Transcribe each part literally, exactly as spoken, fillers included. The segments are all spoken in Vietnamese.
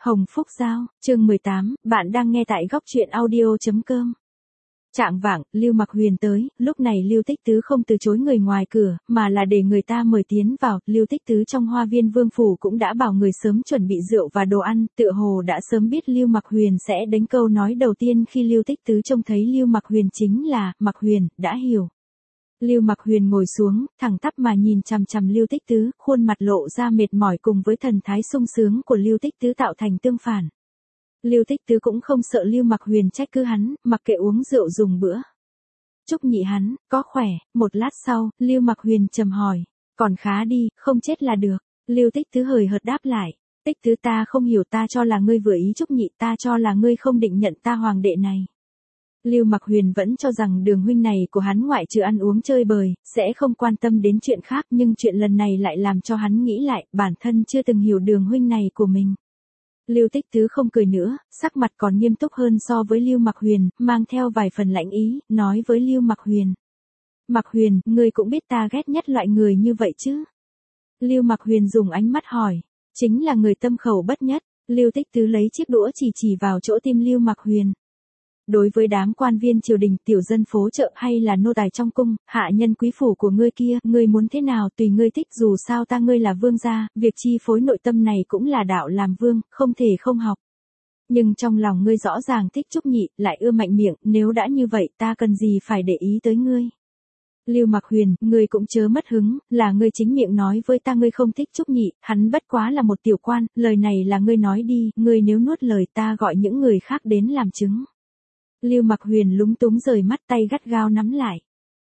Hồng Phúc Giao, chương mười tám, bạn đang nghe tại góc truyện audio.com. Chạng vạng, Lưu Mặc Huyền tới, lúc này Lưu Tích Tứ không từ chối người ngoài cửa, mà là để người ta mời tiến vào. Lưu Tích Tứ trong Hoa Viên Vương phủ cũng đã bảo người sớm chuẩn bị rượu và đồ ăn, tựa hồ đã sớm biết Lưu Mặc Huyền sẽ đánh câu nói đầu tiên khi Lưu Tích Tứ trông thấy Lưu Mặc Huyền chính là, Mặc Huyền, đã hiểu. Lưu Mặc Huyền ngồi xuống, thẳng tắp mà nhìn chằm chằm Lưu Tích Tứ, khuôn mặt lộ ra mệt mỏi cùng với thần thái sung sướng của Lưu Tích Tứ tạo thành tương phản. Lưu Tích Tứ cũng không sợ Lưu Mặc Huyền trách cứ hắn, mặc kệ uống rượu dùng bữa. Chúc nhị hắn, có khỏe, một lát sau, Lưu Mặc Huyền trầm hỏi, còn khá đi, không chết là được. Lưu Tích Tứ hời hợt đáp lại, Tích Tứ ta không hiểu, ta cho là ngươi vừa ý Chúc nhị, ta cho là ngươi không định nhận ta hoàng đệ này. Lưu Mặc Huyền vẫn cho rằng Đường huynh này của hắn ngoại trừ ăn uống chơi bời, sẽ không quan tâm đến chuyện khác, nhưng chuyện lần này lại làm cho hắn nghĩ lại, bản thân chưa từng hiểu Đường huynh này của mình. Lưu Tích Tứ không cười nữa, sắc mặt còn nghiêm túc hơn so với Lưu Mặc Huyền, mang theo vài phần lãnh ý, nói với Lưu Mặc Huyền. Mặc Huyền, ngươi cũng biết ta ghét nhất loại người như vậy chứ? Lưu Mặc Huyền dùng ánh mắt hỏi, chính là người tâm khẩu bất nhất. Lưu Tích Tứ lấy chiếc đũa chỉ chỉ vào chỗ tim Lưu Mặc Huyền. Đối với đám quan viên triều đình, tiểu dân phố chợ hay là nô tài trong cung, hạ nhân quý phủ của ngươi kia, ngươi muốn thế nào tùy ngươi thích, dù sao ta ngươi là vương gia, việc chi phối nội tâm này cũng là đạo làm vương, không thể không học. Nhưng trong lòng ngươi rõ ràng thích Trúc nhị, lại ưa mạnh miệng, nếu đã như vậy ta cần gì phải để ý tới ngươi. Lưu Mặc Huyền, ngươi cũng chớ mất hứng, là ngươi chính miệng nói với ta ngươi không thích Trúc nhị, hắn bất quá là một tiểu quan, lời này là ngươi nói đi, ngươi nếu nuốt lời ta gọi những người khác đến làm chứng. Lưu Mặc Huyền lúng túng rời mắt, tay gắt gao nắm lại.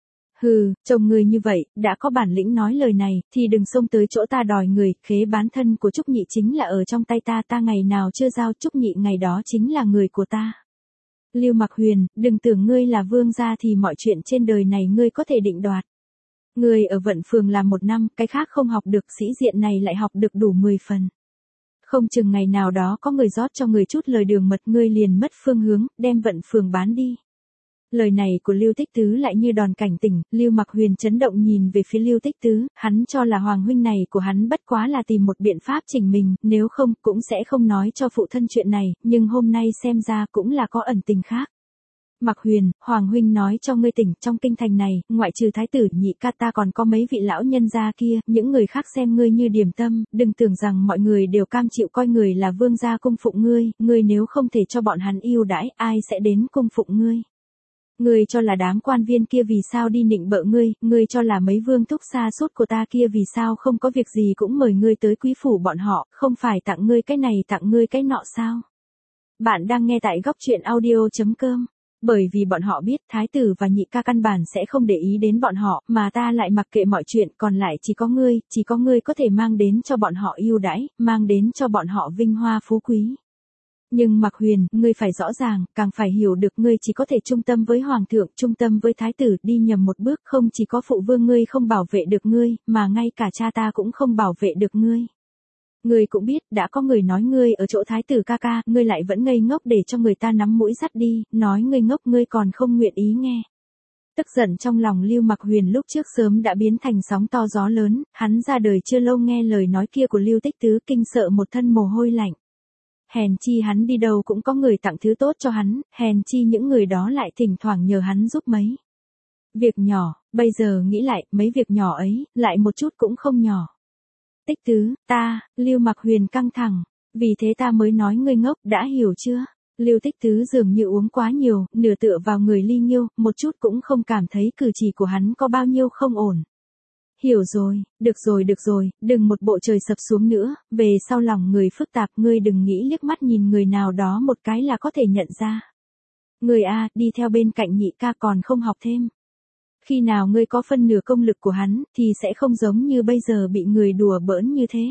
Hừ, chồng người như vậy, đã có bản lĩnh nói lời này, thì đừng xông tới chỗ ta đòi người, khế bán thân của Trúc nhị chính là ở trong tay ta, ta ngày nào chưa giao Trúc nhị ngày đó chính là người của ta. Lưu Mặc Huyền, đừng tưởng ngươi là vương gia thì mọi chuyện trên đời này ngươi có thể định đoạt. Ngươi ở Vận Phường làm một năm, cái khác không học được, sĩ diện này lại học được đủ mười phần. Không chừng ngày nào đó có người rót cho người chút lời đường mật, ngươi liền mất phương hướng, đem Vận Phường bán đi. Lời này của Lưu Tích Tứ lại như đòn cảnh tỉnh, Lưu Mặc Huyền chấn động nhìn về phía Lưu Tích Tứ, hắn cho là hoàng huynh này của hắn bất quá là tìm một biện pháp chỉnh mình, nếu không cũng sẽ không nói cho phụ thân chuyện này, nhưng hôm nay xem ra cũng là có ẩn tình khác. Mặc Huyền, hoàng huynh nói cho ngươi tỉnh, trong kinh thành này, ngoại trừ thái tử nhị ca ta còn có mấy vị lão nhân gia kia, những người khác xem ngươi như điểm tâm, đừng tưởng rằng mọi người đều cam chịu coi người là vương gia cung phụng ngươi, ngươi nếu không thể cho bọn hắn yêu đãi, ai sẽ đến cung phụng ngươi. Ngươi cho là đám quan viên kia vì sao đi nịnh bợ ngươi, ngươi cho là mấy vương thúc xa suốt của ta kia vì sao không có việc gì cũng mời ngươi tới quý phủ bọn họ, không phải tặng ngươi cái này tặng ngươi cái nọ sao? Bạn đang nghe tại góc truyện audio.com. Bởi vì bọn họ biết thái tử và nhị ca căn bản sẽ không để ý đến bọn họ, mà ta lại mặc kệ mọi chuyện, còn lại chỉ có ngươi, chỉ có ngươi có thể mang đến cho bọn họ ưu đãi, mang đến cho bọn họ vinh hoa phú quý. Nhưng Mặc Huyền, ngươi phải rõ ràng, càng phải hiểu được ngươi chỉ có thể trung tâm với hoàng thượng, trung tâm với thái tử, đi nhầm một bước không chỉ có phụ vương ngươi không bảo vệ được ngươi, mà ngay cả cha ta cũng không bảo vệ được ngươi. Ngươi cũng biết, đã có người nói ngươi ở chỗ thái tử ca ca, ngươi lại vẫn ngây ngốc để cho người ta nắm mũi dắt đi, nói ngươi ngốc ngươi còn không nguyện ý nghe. Tức giận trong lòng Lưu Mặc Huyền lúc trước sớm đã biến thành sóng to gió lớn, hắn ra đời chưa lâu nghe lời nói kia của Lưu Tích Tứ kinh sợ một thân mồ hôi lạnh. Hèn chi hắn đi đâu cũng có người tặng thứ tốt cho hắn, hèn chi những người đó lại thỉnh thoảng nhờ hắn giúp mấy việc nhỏ, bây giờ nghĩ lại, mấy việc nhỏ ấy, lại một chút cũng không nhỏ. Tích Tứ, ta, Lưu Mặc Huyền căng thẳng, vì thế ta mới nói ngươi ngốc, đã hiểu chưa? Lưu Tích Tứ dường như uống quá nhiều, nửa tựa vào người Ly Nghiêu, một chút cũng không cảm thấy cử chỉ của hắn có bao nhiêu không ổn. Hiểu rồi, được rồi được rồi, đừng một bộ trời sập xuống nữa, về sau lòng người phức tạp, ngươi đừng nghĩ liếc mắt nhìn người nào đó một cái là có thể nhận ra. Ngươi a, đi theo bên cạnh nhị ca còn không học thêm. Khi nào ngươi có phân nửa công lực của hắn, thì sẽ không giống như bây giờ bị người đùa bỡn như thế.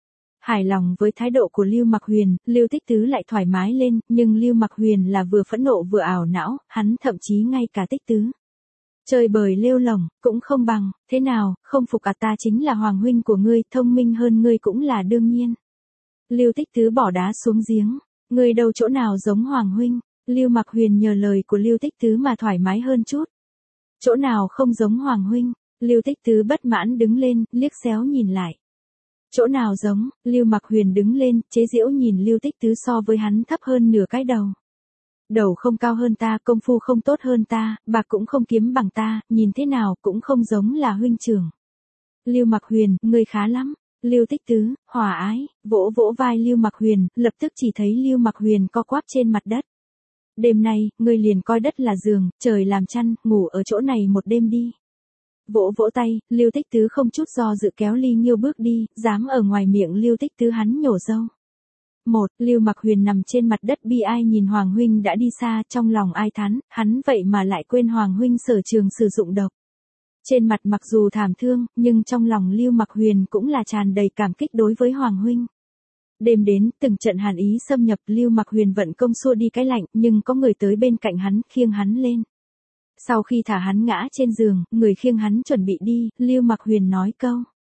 Hài lòng với thái độ của Lưu Mặc Huyền, Lưu Tích Tứ lại thoải mái lên, nhưng Lưu Mặc Huyền là vừa phẫn nộ vừa ảo não, hắn thậm chí ngay cả Tích Tứ chơi bời lêu lổng, cũng không bằng, thế nào, không phục à, ta chính là hoàng huynh của ngươi, thông minh hơn ngươi cũng là đương nhiên. Lưu Tích Tứ bỏ đá xuống giếng, ngươi đâu chỗ nào giống hoàng huynh, Lưu Mặc Huyền nhờ lời của Lưu Tích Tứ mà thoải mái hơn chút. Chỗ nào không giống hoàng huynh, Lưu Tích Tứ bất mãn đứng lên, liếc xéo nhìn lại. Chỗ nào giống, Lưu Mặc Huyền đứng lên, chế giễu nhìn Lưu Tích Tứ so với hắn thấp hơn nửa cái đầu. Đầu không cao hơn ta, công phu không tốt hơn ta, bạc cũng không kiếm bằng ta, nhìn thế nào cũng không giống là huynh trưởng. Lưu Mặc Huyền, ngươi khá lắm. Lưu Tích Tứ, hòa ái, vỗ vỗ vai Lưu Mặc Huyền, lập tức chỉ thấy Lưu Mặc Huyền co quắp trên mặt đất. Đêm nay, ngươi liền coi đất là giường, trời làm chăn, ngủ ở chỗ này một đêm đi. Vỗ vỗ tay, Lưu Tích Tứ không chút do dự kéo Ly Nghiêu bước đi, dám ở ngoài miệng Lưu Tích Tứ hắn nhổ râu. Một, Lưu Mặc Huyền nằm trên mặt đất bi ai nhìn Hoàng huynh đã đi xa, trong lòng ai thán, hắn vậy mà lại quên Hoàng huynh sở trường sử dụng độc. Trên mặt mặc dù thảm thương, nhưng trong lòng Lưu Mặc Huyền cũng là tràn đầy cảm kích đối với Hoàng huynh. Đêm đến, từng trận hàn ý xâm nhập, Lưu Mặc Huyền vận công xua đi cái lạnh, nhưng có người tới bên cạnh hắn, khiêng hắn lên. Sau khi thả hắn ngã trên giường, người khiêng hắn chuẩn bị đi, Lưu Mặc Huyền nói câu: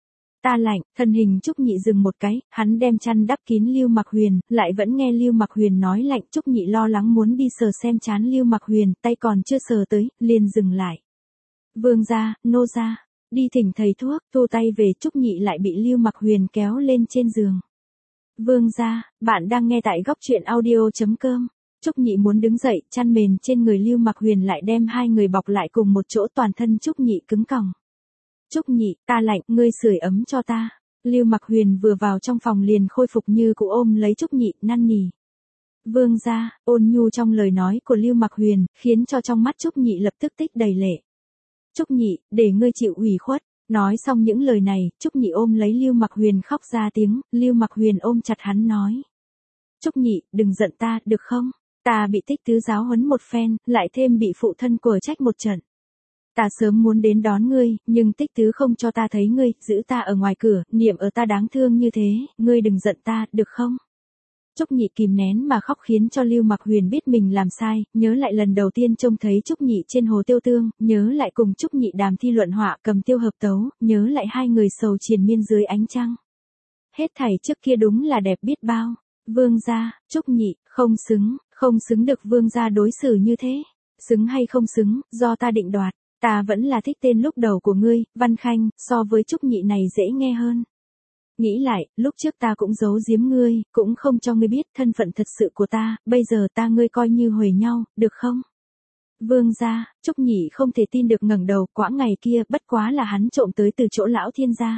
ta lạnh, thân hình Trúc Nhị dừng một cái, hắn đem chăn đắp kín Lưu Mặc Huyền, lại vẫn nghe Lưu Mặc Huyền nói lạnh, Trúc Nhị lo lắng muốn đi sờ xem trán Lưu Mặc Huyền, tay còn chưa sờ tới, liền dừng lại. Vương gia, nô gia, đi thỉnh thầy thuốc, thu tay về, Trúc Nhị lại bị Lưu Mặc Huyền kéo lên trên giường. Vương gia, bạn đang nghe tại góc truyện audio chấm com. Trúc Nhị muốn đứng dậy, chăn mền trên người Lưu Mặc Huyền lại đem hai người bọc lại cùng một chỗ, toàn thân Trúc Nhị cứng còng. Trúc Nhị, ta lạnh, ngươi sưởi ấm cho ta. Lưu Mặc Huyền vừa vào trong phòng liền khôi phục như cũ, ôm lấy Trúc Nhị, năn nỉ. Vương gia, ôn nhu trong lời nói của Lưu Mặc Huyền, khiến cho trong mắt Trúc Nhị lập tức tích đầy lệ. Trúc Nhị, để ngươi chịu ủy khuất. Nói xong những lời này, Trúc Nhị ôm lấy Lưu Mặc Huyền khóc ra tiếng, Lưu Mặc Huyền ôm chặt hắn nói. Trúc Nhị, đừng giận ta, được không? Ta bị Tích Tứ giáo huấn một phen, lại thêm bị phụ thân của trách một trận. Ta sớm muốn đến đón ngươi, nhưng Tích Tứ không cho ta thấy ngươi, giữ ta ở ngoài cửa, niệm ở ta đáng thương như thế, ngươi đừng giận ta, được không? Trúc Nhị kìm nén mà khóc khiến cho Lưu Mặc Huyền biết mình làm sai, nhớ lại lần đầu tiên trông thấy Trúc Nhị trên hồ Tiêu Tương, nhớ lại cùng Trúc Nhị đàm thi luận họa cầm tiêu hợp tấu, nhớ lại hai người sầu triền miên dưới ánh trăng. Hết thảy trước kia đúng là đẹp biết bao. Vương gia, Trúc Nhị, không xứng, không xứng được vương gia đối xử như thế. Xứng hay không xứng, do ta định đoạt. Ta vẫn là thích tên lúc đầu của ngươi, Văn Khanh, so với Trúc Nhị này dễ nghe hơn. Nghĩ lại, lúc trước ta cũng giấu giếm ngươi, cũng không cho ngươi biết thân phận thật sự của ta, bây giờ ta ngươi coi như huề nhau, được không? Vương gia, Trúc Nhị không thể tin được ngẩng đầu, quãng ngày kia, bất quá là hắn trộm tới từ chỗ lão thiên gia.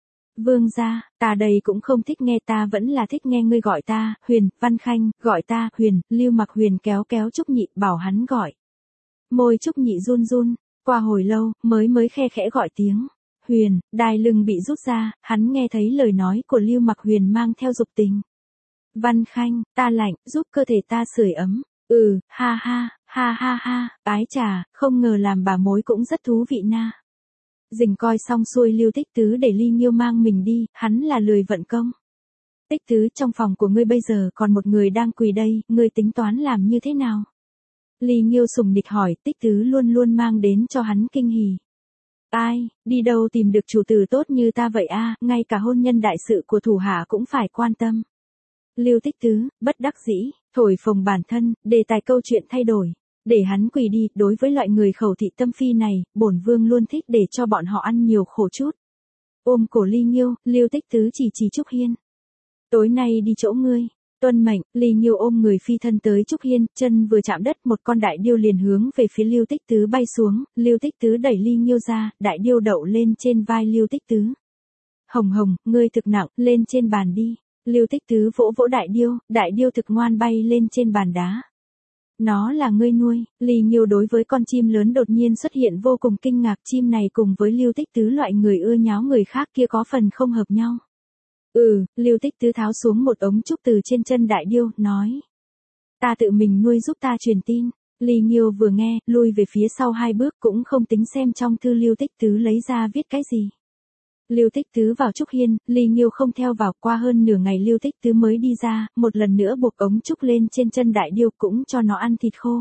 Vương gia, ta đây cũng không thích nghe, ta vẫn là thích nghe ngươi gọi ta, Huyền, Văn Khanh, gọi ta, Huyền, Lưu Mặc Huyền kéo kéo Trúc Nhị, bảo hắn gọi. Môi Trúc Nhị run run, qua hồi lâu, mới mới khe khẽ gọi tiếng. Huyền, đai lưng bị rút ra, hắn nghe thấy lời nói của Lưu Mặc Huyền mang theo dục tình. Văn Khanh, ta lạnh, giúp cơ thể ta sưởi ấm. Ừ, ha ha, ha ha ha, ái trà, không ngờ làm bà mối cũng rất thú vị na. Dình coi xong xuôi Lưu Tích Tứ để Ly Nghiêu mang mình đi, hắn là lười vận công. Tích Tứ, trong phòng của ngươi bây giờ còn một người đang quỳ đây, ngươi tính toán làm như thế nào? Ly Nghiêu sùng địch hỏi, Tích Tứ luôn luôn mang đến cho hắn kinh hỉ. Ai, đi đâu tìm được chủ tử tốt như ta vậy a, ngay cả hôn nhân đại sự của thủ hạ cũng phải quan tâm. Lưu Tích Tứ, bất đắc dĩ, thổi phồng bản thân, đề tài câu chuyện thay đổi. Để hắn quỳ đi, đối với loại người khẩu thị tâm phi này, bổn vương luôn thích để cho bọn họ ăn nhiều khổ chút. Ôm cổ Ly Nghiêu, Lưu Tích Tứ chỉ chỉ Trúc Hiên. Tối nay đi chỗ ngươi. Tuân mệnh, Ly Nghiêu ôm người phi thân tới Trúc Hiên, chân vừa chạm đất, một con đại điêu liền hướng về phía Lưu Tích Tứ bay xuống, Lưu Tích Tứ đẩy Ly Nghiêu ra, đại điêu đậu lên trên vai Lưu Tích Tứ. Hồng Hồng, ngươi thực nặng, lên trên bàn đi. Lưu Tích Tứ vỗ vỗ đại điêu, đại điêu thực ngoan bay lên trên bàn đá. Nó là ngươi nuôi. Ly Nghiêu đối với con chim lớn đột nhiên xuất hiện vô cùng kinh ngạc, chim này cùng với Lưu Tích Tứ loại người ưa nháo người khác kia có phần không hợp nhau. Ừ, Lưu Tích Tứ tháo xuống một ống trúc từ trên chân đại điêu, nói. Ta tự mình nuôi giúp ta truyền tin. Ly Nghiêu vừa nghe, lui về phía sau hai bước cũng không tính xem trong thư Lưu Tích Tứ lấy ra viết cái gì. Lưu Tích Tứ vào Trúc Hiên, Ly Nghiêu không theo vào, qua hơn nửa ngày Lưu Tích Tứ mới đi ra, một lần nữa buộc ống trúc lên trên chân đại điêu cũng cho nó ăn thịt khô.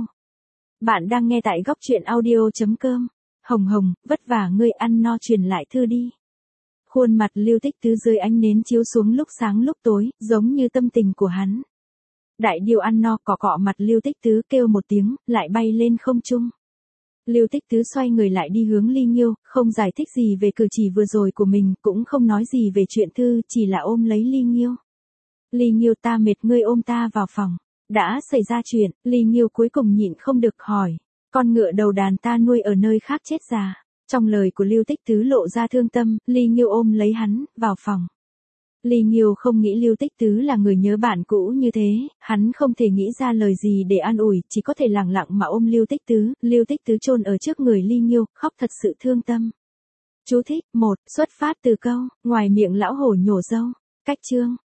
Bạn đang nghe tại góc truyện audio chấm com. Hồng Hồng, vất vả ngươi ăn no truyền lại thư đi. Khuôn mặt Lưu Tích Tứ dưới ánh nến chiếu xuống lúc sáng lúc tối, giống như tâm tình của hắn. Đại điêu ăn no cọ cọ mặt Lưu Tích Tứ kêu một tiếng, lại bay lên không trung. Lưu Tích Tứ xoay người lại đi hướng Ly Nghiêu, không giải thích gì về cử chỉ vừa rồi của mình, cũng không nói gì về chuyện thư, chỉ là ôm lấy Ly Nghiêu. Ly Nghiêu, ta mệt, ngươi ôm ta vào phòng. Đã xảy ra chuyện, Ly Nghiêu cuối cùng nhịn không được hỏi. Con ngựa đầu đàn ta nuôi ở nơi khác chết già. Trong lời của Lưu Tích Tứ lộ ra thương tâm, Ly Nghiêu ôm lấy hắn, vào phòng. Ly Nghiêu không nghĩ Lưu Tích Tứ là người nhớ bạn cũ như thế, hắn không thể nghĩ ra lời gì để an ủi, chỉ có thể lặng lặng mà ôm Lưu Tích Tứ. Lưu Tích Tứ chôn ở trước người Ly Nghiêu, khóc thật sự thương tâm. Chú thích, một, xuất phát từ câu, ngoài miệng lão hổ nhổ râu. Cách chương.